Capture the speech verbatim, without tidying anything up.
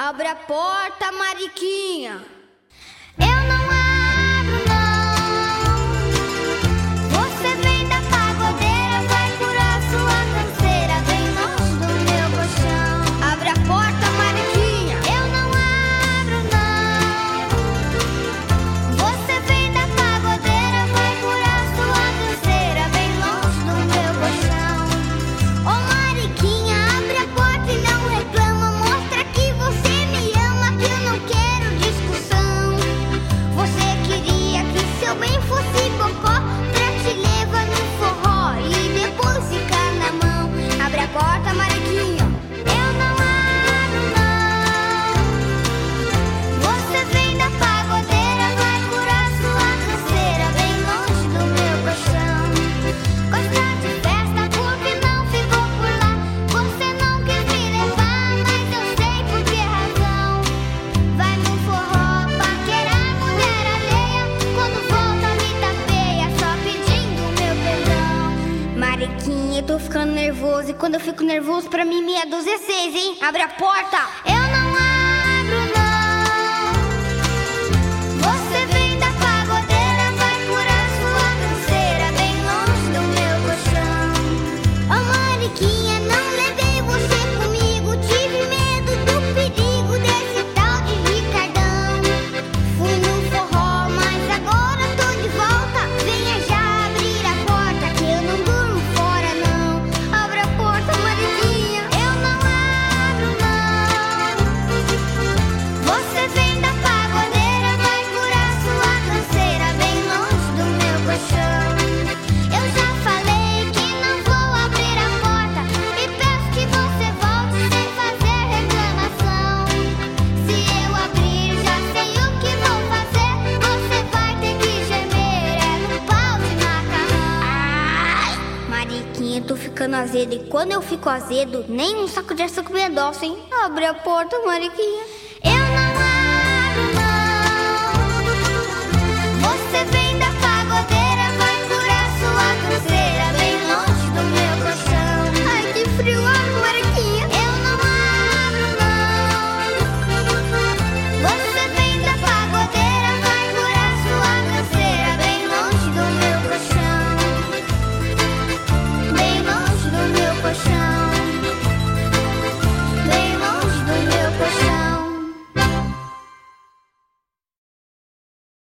Abre a porta, Mariquinha. Eu não abro, não. Você vem da pagodeira, vai curar sua canseira, bem longe do meu colchão. Abre a porta, Mariquinha. Eu não abro, não. Você vem da pagodeira, vai curar sua canseira, bem longe do meu colchão. Ô Mariquinha, abre a porta e não reclama, mostra que você me ama, que eu não quero discussão. Você queria que seu bem fosse bocó, pra te levar no forró e depois ficar na mão. Abre a porta, Mariquinha. Eu não abro, não. Você vem da pagodeira, vai curar sua canseira, bem longe do meu colchão. Gosta de festa porque não ficou por lá. Você não quis me levar, mas eu sei por que razão. Vai no forró, paquerar mulher alheia, quando volta me tapeia, só pedindo meu perdão. Mariquinha, eu tô ficando nervoso. E quando eu fico nervoso, pra mim meia dúzia é seis, hein? Abre a porta. Eu não abro, não. Você vem da pagodeira, vai curar sua canseira, bem longe do meu colchão. Ô Mariquinha, não levei você comigo, tive medo do perigo desse tal de Ricardão. Fui no forró, mas agora tô de volta. Venha já abrir a porta, que eu não durmo fora, não. Abre a porta, Mariquinha. Eu não abro, não. Você vem da pagodeira, vai curar sua canseira, bem longe do meu colchão. Eu já falei que não vou abrir a porta e peço que você volte sem fazer reclamação. Se eu abrir, já sei o que vou fazer. Você vai ter que gemer, é no pau de macarrão. Ai, Mariquinha, eu tô ficando azedo. E quando eu fico azedo, nem um saco de açúcar me adoça, hein? Abre a porta, Mariquinha. Eu não